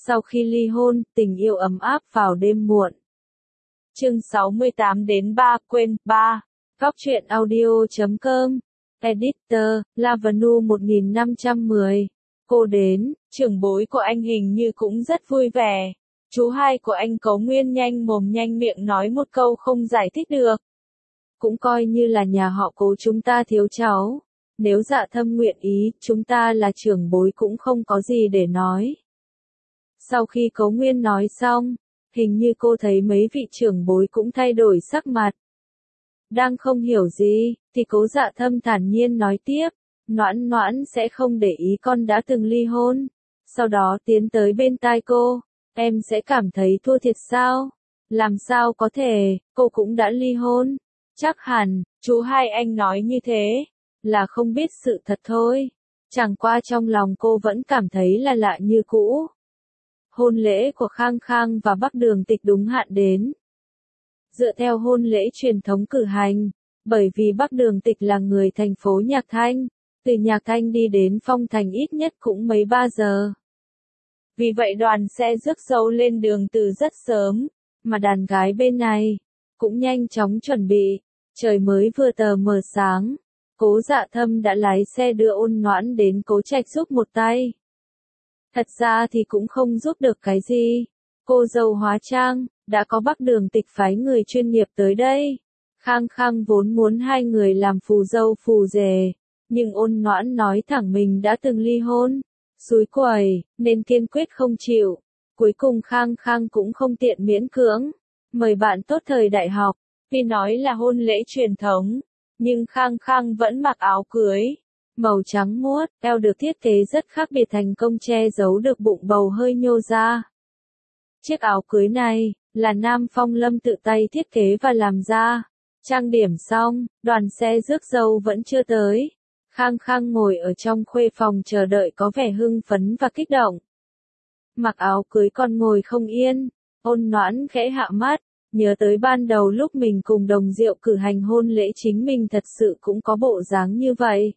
Sau khi ly hôn, tình yêu ấm áp vào đêm muộn. Chương 68 đến 3 quên 3. Góc truyện audio.com. Editor, Lavanu 1510. Cô đến, trưởng bối của anh hình như cũng rất vui vẻ. Chú hai của anh Cấu Nguyên nhanh mồm nhanh miệng nói một câu không giải thích được. Cũng coi như là nhà họ Cố chúng ta thiếu cháu. Nếu Dạ Thâm nguyện ý, chúng ta là trưởng bối cũng không có gì để nói. Sau khi Cấu Nguyên nói xong, hình như cô thấy mấy vị trưởng bối cũng thay đổi sắc mặt. Đang không hiểu gì, thì Cố Dạ Thâm thản nhiên nói tiếp, Noãn Noãn sẽ không để ý con đã từng ly hôn. Sau đó tiến tới bên tai cô, em sẽ cảm thấy thua thiệt sao? Làm sao có thể, cô cũng đã ly hôn. Chắc hẳn, chú hai anh nói như thế, là không biết sự thật thôi. Chẳng qua trong lòng cô vẫn cảm thấy là lạ như cũ. Hôn lễ của Khang Khang và Bắc Đường Tịch đúng hạn đến. Dựa theo hôn lễ truyền thống cử hành, bởi vì Bắc Đường Tịch là người thành phố Nhạc Thanh, từ Nhạc Thanh đi đến Phong Thành ít nhất cũng mấy 3 giờ. Vì vậy đoàn xe rước dâu lên đường từ rất sớm, mà đàn gái bên này cũng nhanh chóng chuẩn bị. Trời mới vừa tờ mờ sáng, Cố Dạ Thâm đã lái xe đưa Ôn Noãn đến Cố Trạch giúp một tay. Thật ra thì cũng không giúp được cái gì. Cô dâu hóa trang, đã có Bắc Đường Tịch phái người chuyên nghiệp tới đây. Khang Khang vốn muốn hai người làm phù dâu phù rể, nhưng Ôn Noãn nói thẳng mình đã từng ly hôn, xúi quẩy, nên kiên quyết không chịu. Cuối cùng Khang Khang cũng không tiện miễn cưỡng, mời bạn tốt thời đại học. Vì nói là hôn lễ truyền thống, nhưng Khang Khang vẫn mặc áo cưới màu trắng muốt, eo được thiết kế rất khác biệt thành công che giấu được bụng bầu hơi nhô ra. Chiếc áo cưới này là Nam Phong Lâm tự tay thiết kế và làm ra. Trang điểm xong, đoàn xe rước dâu vẫn chưa tới. Khang Khang ngồi ở trong khuê phòng chờ đợi có vẻ hưng phấn và kích động. Mặc áo cưới còn ngồi không yên, Ôn Noãn khẽ hạ mắt. Nhớ tới ban đầu lúc mình cùng Đồng Diệu cử hành hôn lễ chính mình thật sự cũng có bộ dáng như vậy.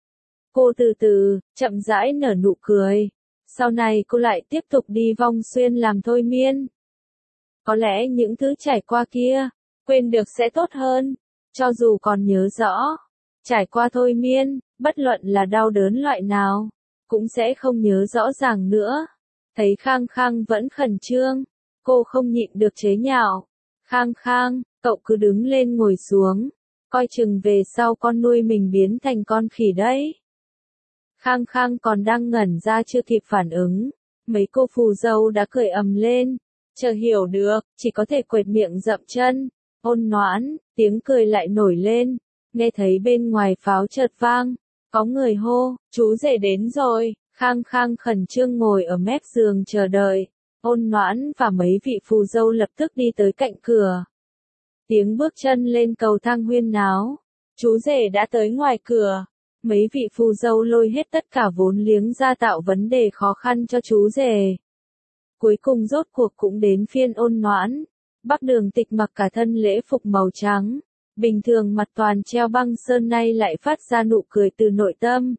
Cô từ từ, chậm rãi nở nụ cười. Sau này cô lại tiếp tục đi Vong Xuyên làm thôi miên. Có lẽ những thứ trải qua kia, quên được sẽ tốt hơn. Cho dù còn nhớ rõ, trải qua thôi miên, bất luận là đau đớn loại nào, cũng sẽ không nhớ rõ ràng nữa. Thấy Khang Khang vẫn khẩn trương, cô không nhịn được chế nhạo. Khang Khang, cậu cứ đứng lên ngồi xuống, coi chừng về sau con nuôi mình biến thành con khỉ đấy. Khang Khang còn đang ngẩn ra chưa kịp phản ứng, mấy cô phù dâu đã cười ầm lên, chờ hiểu được, chỉ có thể quệt miệng dậm chân. Ôn Noãn, tiếng cười lại nổi lên, nghe thấy bên ngoài pháo chợt vang, có người hô, chú rể đến rồi. Khang Khang khẩn trương ngồi ở mép giường chờ đợi. Ôn Noãn và mấy vị phù dâu lập tức đi tới cạnh cửa. Tiếng bước chân lên cầu thang huyên náo. Chú rể đã tới ngoài cửa. Mấy vị phù dâu lôi hết tất cả vốn liếng ra tạo vấn đề khó khăn cho chú rể. Cuối cùng rốt cuộc cũng đến phiên Ôn Noãn. Bắc Đường Tịch mặc cả thân lễ phục màu trắng. Bình thường mặt toàn treo băng sơn nay lại phát ra nụ cười từ nội tâm.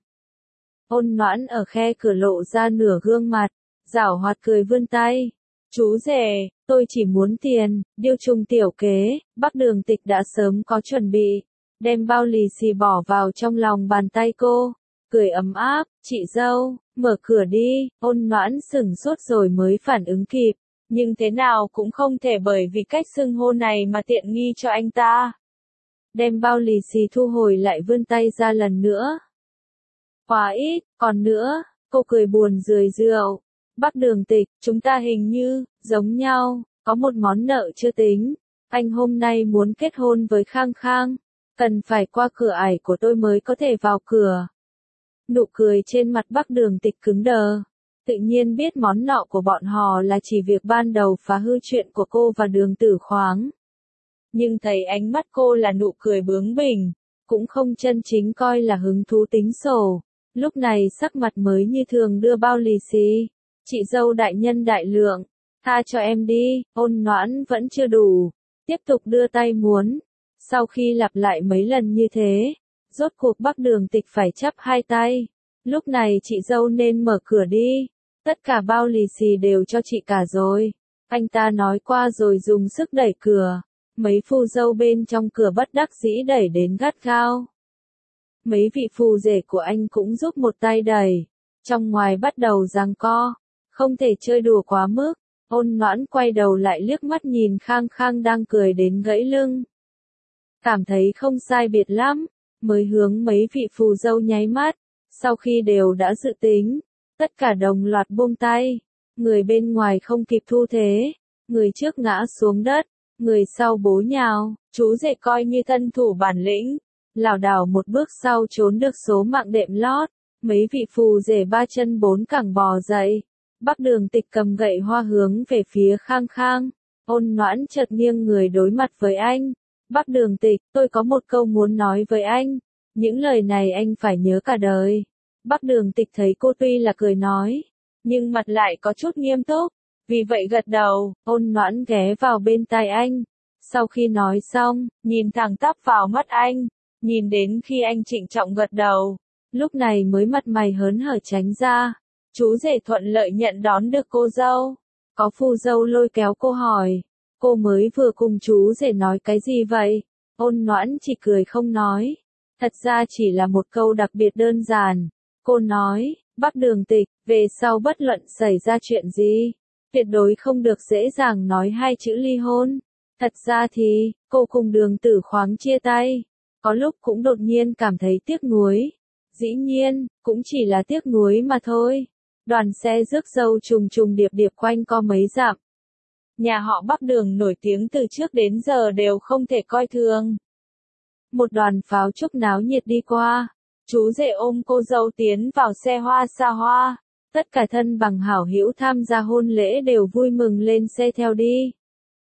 Ôn Noãn ở khe cửa lộ ra nửa gương mặt. Giảo hoạt cười vươn tay. Chú rể, tôi chỉ muốn tiền. Điêu trùng tiểu kế, Bắc Đường Tịch đã sớm có chuẩn bị. Đem bao lì xì bỏ vào trong lòng bàn tay cô. Cười ấm áp, chị dâu, mở cửa đi. Ôn Noãn sửng sốt rồi mới phản ứng kịp. Nhưng thế nào cũng không thể bởi vì cách xưng hô này mà tiện nghi cho anh ta. Đem bao lì xì thu hồi lại vươn tay ra lần nữa. Quá ít, còn nữa, cô cười buồn rười rượu. Bắc Đường Tịch, chúng ta hình như, giống nhau, có một món nợ chưa tính. Anh hôm nay muốn kết hôn với Khang Khang, cần phải qua cửa ải của tôi mới có thể vào cửa. Nụ cười trên mặt Bắc Đường Tịch cứng đờ. Tự nhiên biết món nợ của bọn họ là chỉ việc ban đầu phá hư chuyện của cô và Đường Tử Khoáng. Nhưng thấy ánh mắt cô là nụ cười bướng bỉnh, cũng không chân chính coi là hứng thú tính sổ. Lúc này sắc mặt mới như thường đưa bao lì xì. Chị dâu đại nhân đại lượng, tha cho em đi. Ôn Noãn vẫn chưa đủ, tiếp tục đưa tay muốn. Sau khi lặp lại mấy lần như thế, rốt cuộc Bắc Đường Tịch phải chắp hai tay. Lúc này chị dâu nên mở cửa đi. Tất cả bao lì xì đều cho chị cả rồi. Anh ta nói qua rồi dùng sức đẩy cửa. Mấy phù dâu bên trong cửa bất đắc dĩ đẩy đến gắt gao. Mấy vị phù rể của anh cũng giúp một tay đẩy. Trong ngoài bắt đầu giằng co. Không thể chơi đùa quá mức. Ôn Noãn quay đầu lại liếc mắt nhìn Khang Khang đang cười đến gãy lưng. Cảm thấy không sai biệt lắm. Mới hướng mấy vị phù dâu nháy mắt. Sau khi đều đã dự tính. Tất cả đồng loạt buông tay. Người bên ngoài không kịp thu thế. Người trước ngã xuống đất. Người sau bố nhào. Chú rể coi như thân thủ bản lĩnh. Lảo đảo một bước sau trốn được số mạng đệm lót. Mấy vị phù rể ba chân bốn cẳng bò dậy. Bắc Đường Tịch cầm gậy hoa hướng về phía Khang Khang. Ôn Noãn chợt nghiêng người đối mặt với anh. Bắc Đường Tịch, tôi có một câu muốn nói với anh. Những lời này anh phải nhớ cả đời. Bắc Đường Tịch thấy cô tuy là cười nói, nhưng mặt lại có chút nghiêm túc. Vì vậy gật đầu, Ôn Noãn ghé vào bên tai anh. Sau khi nói xong, nhìn thẳng tắp vào mắt anh. Nhìn đến khi anh trịnh trọng gật đầu. Lúc này mới mặt mày hớn hở tránh ra. Chú rể thuận lợi nhận đón được cô dâu. Có phù dâu lôi kéo cô hỏi. Cô mới vừa cùng chú rể nói cái gì vậy? Ôn Noãn chỉ cười không nói. Thật ra chỉ là một câu đặc biệt đơn giản. Cô nói, Bắc Đường Tịch, về sau bất luận xảy ra chuyện gì, tuyệt đối không được dễ dàng nói hai chữ ly hôn. Thật ra thì, cô cùng Đường Tử Khoáng chia tay. Có lúc cũng đột nhiên cảm thấy tiếc nuối. Dĩ nhiên, cũng chỉ là tiếc nuối mà thôi. Đoàn xe rước dâu trùng trùng điệp điệp quanh co mấy dặm. Nhà họ Bắc Đường nổi tiếng từ trước đến giờ đều không thể coi thường. Một đoàn pháo trúc náo nhiệt đi qua. Chú rể ôm cô dâu tiến vào xe hoa xa hoa. Tất cả thân bằng hảo hữu tham gia hôn lễ đều vui mừng lên xe theo đi.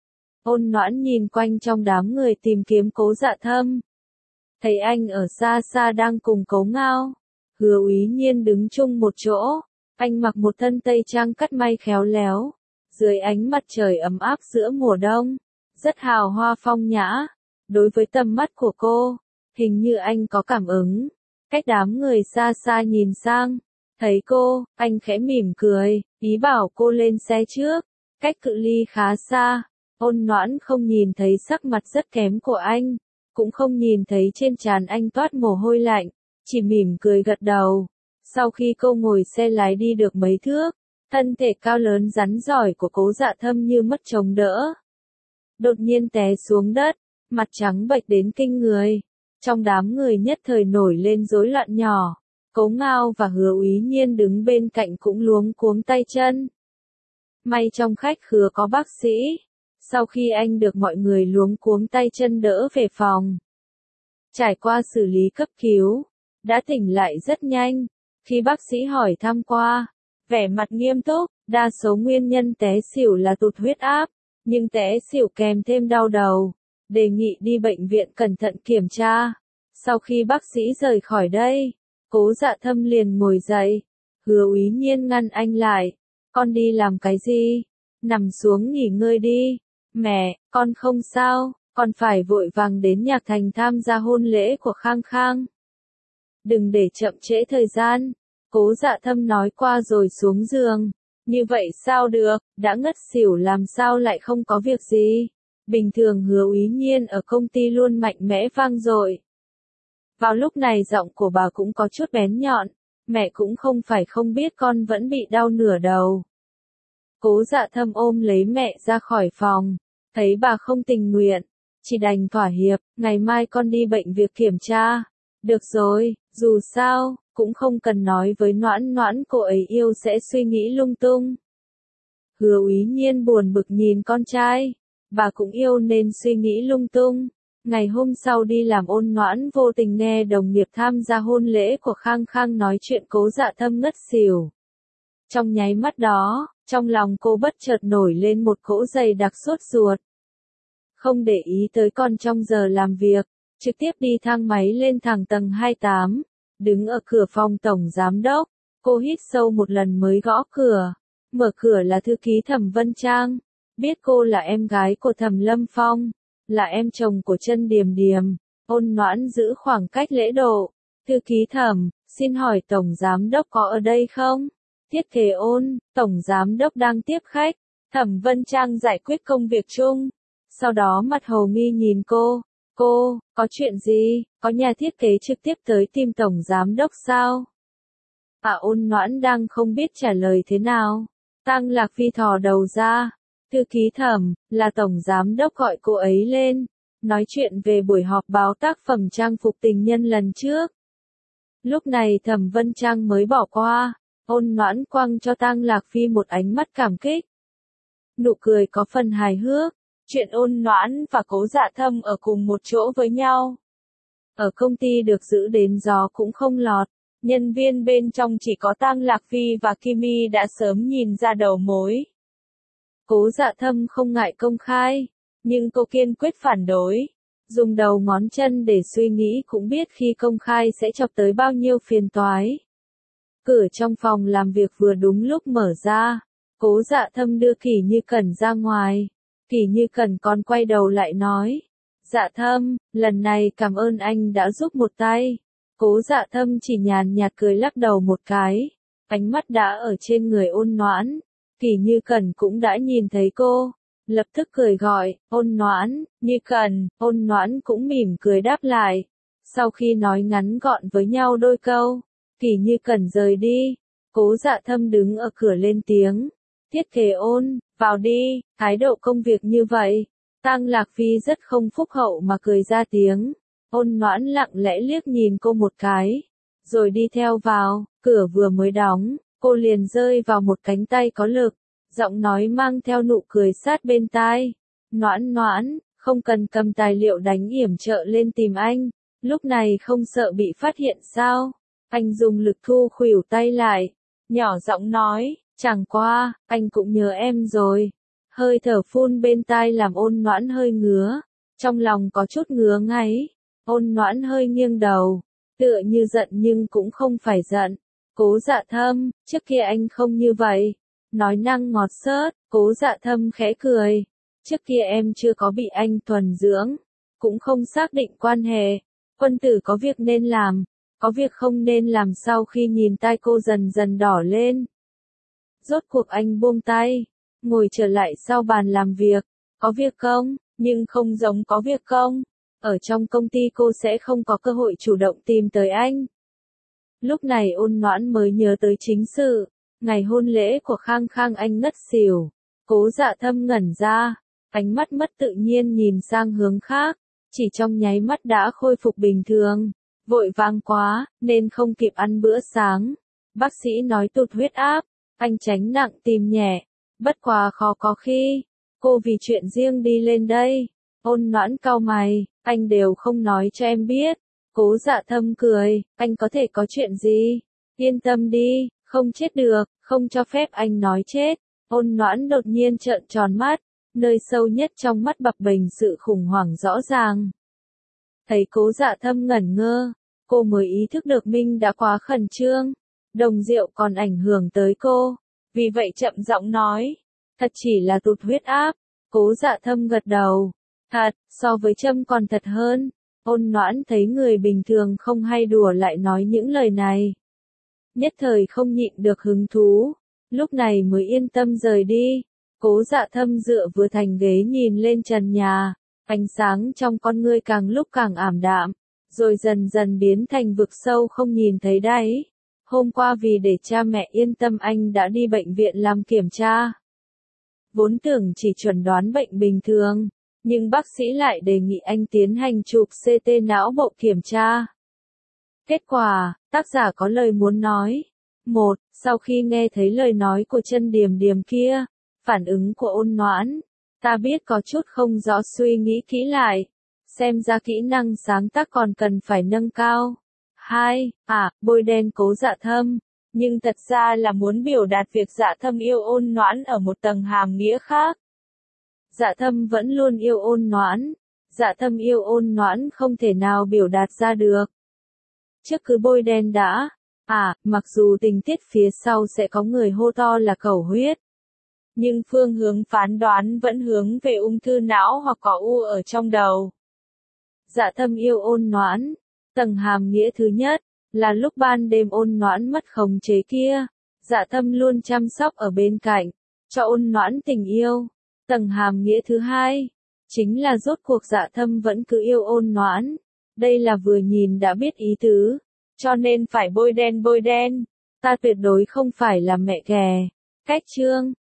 Ôn Noãn nhìn quanh trong đám người tìm kiếm Cố Dạ Thâm. Thấy anh ở xa xa đang cùng Cố Ngao, Hứa Úy Nhiên đứng chung một chỗ. Anh mặc một thân tây trang cắt may khéo léo. Dưới ánh mặt trời ấm áp giữa mùa đông. Rất hào hoa phong nhã. Đối với tầm mắt của cô, hình như anh có cảm ứng. Cách đám người xa xa nhìn sang. Thấy cô, anh khẽ mỉm cười, ý bảo cô lên xe trước. Cách cự ly khá xa. Ôn Noãn không nhìn thấy sắc mặt rất kém của anh. Cũng không nhìn thấy trên trán anh toát mồ hôi lạnh. Chỉ mỉm cười gật đầu. Sau khi cô ngồi xe lái đi được mấy thước, thân thể cao lớn rắn giỏi của Cố Dạ Thâm như mất chống đỡ. Đột nhiên té xuống đất, mặt trắng bệch đến kinh người. Trong đám người nhất thời nổi lên rối loạn nhỏ. Cố Ngao và Hứa Úy Nhiên đứng bên cạnh cũng luống cuống tay chân. May trong khách khứa có bác sĩ. Sau khi anh được mọi người luống cuống tay chân đỡ về phòng. Trải qua xử lý cấp cứu, đã tỉnh lại rất nhanh. Khi bác sĩ hỏi thăm qua, vẻ mặt nghiêm túc, đa số nguyên nhân té xỉu là tụt huyết áp, nhưng té xỉu kèm thêm đau đầu. Đề nghị đi bệnh viện cẩn thận kiểm tra. Sau khi bác sĩ rời khỏi đây, Cố Dạ Thâm liền ngồi dậy. Hứa Úy Nhiên ngăn anh lại. Con đi làm cái gì? Nằm xuống nghỉ ngơi đi. Mẹ, con không sao, con phải vội vàng đến Nhạc Thành tham gia hôn lễ của Khang Khang. Đừng để chậm trễ thời gian. Cố Dạ Thâm nói qua rồi xuống giường. Như vậy sao được, đã ngất xỉu làm sao lại không có việc gì. Bình thường Hứa Úy Nhiên ở công ty luôn mạnh mẽ vang dội. Vào lúc này giọng của bà cũng có chút bén nhọn. Mẹ cũng không phải không biết con vẫn bị đau nửa đầu. Cố Dạ Thâm ôm lấy mẹ ra khỏi phòng. Thấy bà không tình nguyện, chỉ đành thỏa hiệp. Ngày mai con đi bệnh viện kiểm tra. Được rồi, dù sao, cũng không cần nói với Noãn Noãn cô ấy yêu sẽ suy nghĩ lung tung. Hứa Úy Nhiên buồn bực nhìn con trai. Bà cũng yêu nên suy nghĩ lung tung. Ngày hôm sau đi làm Ôn Noãn vô tình nghe đồng nghiệp tham gia hôn lễ của Khang Khang nói chuyện Cố Dạ Thâm ngất xỉu. Trong nháy mắt đó, trong lòng cô bất chợt nổi lên một cỗ dày đặc sốt ruột. Không để ý tới con trong giờ làm việc, trực tiếp đi thang máy lên thẳng tầng 28, đứng ở cửa phòng tổng giám đốc. Cô hít sâu một lần mới gõ cửa. Mở cửa là thư ký Thẩm Vân Trang. Biết cô là em gái của Thẩm Lâm Phong, là em chồng của Chân Điềm Điềm. Ôn Noãn giữ khoảng cách lễ độ. Thư ký Thẩm, xin hỏi tổng giám đốc có ở đây không? Tiết Kế Ôn, tổng giám đốc đang tiếp khách. Thẩm Vân Trang giải quyết công việc chung. Sau đó mặt hồ nghi nhìn cô. Cô, có chuyện gì? Có nhà thiết kế trực tiếp tới tìm tổng giám đốc sao? Ôn Noãn đang không biết trả lời thế nào. Tang Lạc Phi thò đầu ra. Thư ký Thẩm, là tổng giám đốc gọi cô ấy lên. Nói chuyện về buổi họp báo tác phẩm trang phục tình nhân lần trước. Lúc này Thẩm Vân Trang mới bỏ qua. Ôn Noãn quăng cho Tang Lạc Phi một ánh mắt cảm kích. Nụ cười có phần hài hước. Chuyện Ôn Noãn và Cố Dạ Thâm ở cùng một chỗ với nhau. Ở công ty được giữ đến gió cũng không lọt. Nhân viên bên trong chỉ có Tang Lạc Phi và Kimi đã sớm nhìn ra đầu mối. Cố Dạ Thâm không ngại công khai, nhưng cô kiên quyết phản đối. Dùng đầu ngón chân để suy nghĩ cũng biết khi công khai sẽ chọc tới bao nhiêu phiền toái. Cửa trong phòng làm việc vừa đúng lúc mở ra. Cố Dạ Thâm đưa Kỷ Như Cẩn ra ngoài. Kỷ Như Cẩn còn quay đầu lại nói. Dạ Thâm, lần này cảm ơn anh đã giúp một tay. Cố Dạ Thâm chỉ nhàn nhạt cười lắc đầu một cái. Ánh mắt đã ở trên người Ôn Noãn. Kỷ Như Cẩn cũng đã nhìn thấy cô. Lập tức cười gọi, Ôn Noãn, Như Cẩn. Ôn Noãn cũng mỉm cười đáp lại. Sau khi nói ngắn gọn với nhau đôi câu, Kỷ Như Cẩn rời đi. Cố Dạ Thâm đứng ở cửa lên tiếng. Tiết Kế Ôn, vào đi, thái độ công việc như vậy. Tang Lạc Phi rất không phúc hậu mà cười ra tiếng. Ôn Noãn lặng lẽ liếc nhìn cô một cái, rồi đi theo vào. Cửa vừa mới đóng, cô liền rơi vào một cánh tay có lực. Giọng nói mang theo nụ cười sát bên tai. Noãn Noãn, không cần cầm tài liệu đánh yểm trợ lên tìm anh. Lúc này không sợ bị phát hiện sao? Anh dùng lực thu khuỷu tay lại. Nhỏ giọng nói, chẳng qua, anh cũng nhớ em rồi. Hơi thở phun bên tai làm Ôn Noãn hơi ngứa. Trong lòng có chút ngứa ngáy. Ôn Noãn hơi nghiêng đầu. Tựa như giận nhưng cũng không phải giận. Cố Dạ Thâm, trước kia anh không như vậy. Nói năng ngọt xớt. Cố Dạ Thâm khẽ cười. Trước kia em chưa có bị anh thuần dưỡng. Cũng không xác định quan hệ. Quân tử có việc nên làm. Có việc không nên làm. Sau khi nhìn tai cô dần dần đỏ lên. Rốt cuộc anh buông tay. Ngồi trở lại sau bàn làm việc. Có việc không? Nhưng không giống có việc không. Ở trong công ty cô sẽ không có cơ hội chủ động tìm tới anh. Lúc này Ôn Noãn mới nhớ tới chính sự. Ngày hôn lễ của Khang Khang anh ngất xỉu. Cố Dạ Thâm ngẩn ra. Ánh mắt mất tự nhiên nhìn sang hướng khác. Chỉ trong nháy mắt đã khôi phục bình thường. Vội vàng quá, nên không kịp ăn bữa sáng. Bác sĩ nói tụt huyết áp. Anh tránh nặng tìm nhẹ. Bất quá khó có khi. Cô vì chuyện riêng đi lên đây. Ôn Noãn cau mày. Anh đều không nói cho em biết. Cố Dạ Thâm cười. Anh có thể có chuyện gì? Yên tâm đi, không chết được, không cho phép anh nói chết. Ôn Noãn đột nhiên trợn tròn mắt. Nơi sâu nhất trong mắt bập bềnh sự khủng hoảng rõ ràng. Thấy Cố Dạ Thâm ngẩn ngơ. Cô mới ý thức được mình đã quá khẩn trương. Đồng rượu còn ảnh hưởng tới cô. Vì vậy chậm giọng nói. Thật chỉ là tụt huyết áp. Cố Dạ Thâm gật đầu. Thật, so với châm còn thật hơn. Ôn Noãn thấy người bình thường không hay đùa lại nói những lời này. Nhất thời không nhịn được hứng thú. Lúc này mới yên tâm rời đi. Cố Dạ Thâm dựa vừa thành ghế nhìn lên trần nhà. Ánh sáng trong con ngươi càng lúc càng ảm đạm. Rồi dần dần biến thành vực sâu không nhìn thấy đáy. Hôm qua vì để cha mẹ yên tâm anh đã đi bệnh viện làm kiểm tra. Vốn tưởng chỉ chuẩn đoán bệnh bình thường. Nhưng bác sĩ lại đề nghị anh tiến hành chụp CT não bộ kiểm tra. Kết quả, tác giả có lời muốn nói. 1. Sau khi nghe thấy lời nói của Chân Điềm Điềm kia, phản ứng của Ôn Noãn, ta biết có chút không rõ, suy nghĩ kỹ lại. Xem ra kỹ năng sáng tác còn cần phải nâng cao. 2. Bôi đen Cố Dạ Thâm. Nhưng thật ra là muốn biểu đạt việc Dạ Thâm yêu Ôn Noãn ở một tầng hàm nghĩa khác. Dạ Thâm vẫn luôn yêu Ôn Noãn. Dạ Thâm yêu Ôn Noãn không thể nào biểu đạt ra được. Trước cứ bôi đen đã. Mặc dù tình tiết phía sau sẽ có người hô to là cầu huyết. Nhưng phương hướng phán đoán vẫn hướng về ung thư não hoặc có u ở trong đầu. Dạ Thâm yêu Ôn Noãn. Tầng hàm nghĩa thứ nhất, là lúc ban đêm Ôn Noãn mất khống chế kia. Dạ Thâm luôn chăm sóc ở bên cạnh, cho ôn noãn tình yêu. Tầng hàm nghĩa thứ hai, chính là rốt cuộc Dạ Thâm vẫn cứ yêu ôn noãn. Đây là vừa nhìn đã biết ý tứ, cho nên phải bôi đen. Ta tuyệt đối không phải là mẹ ghẻ. Cách chương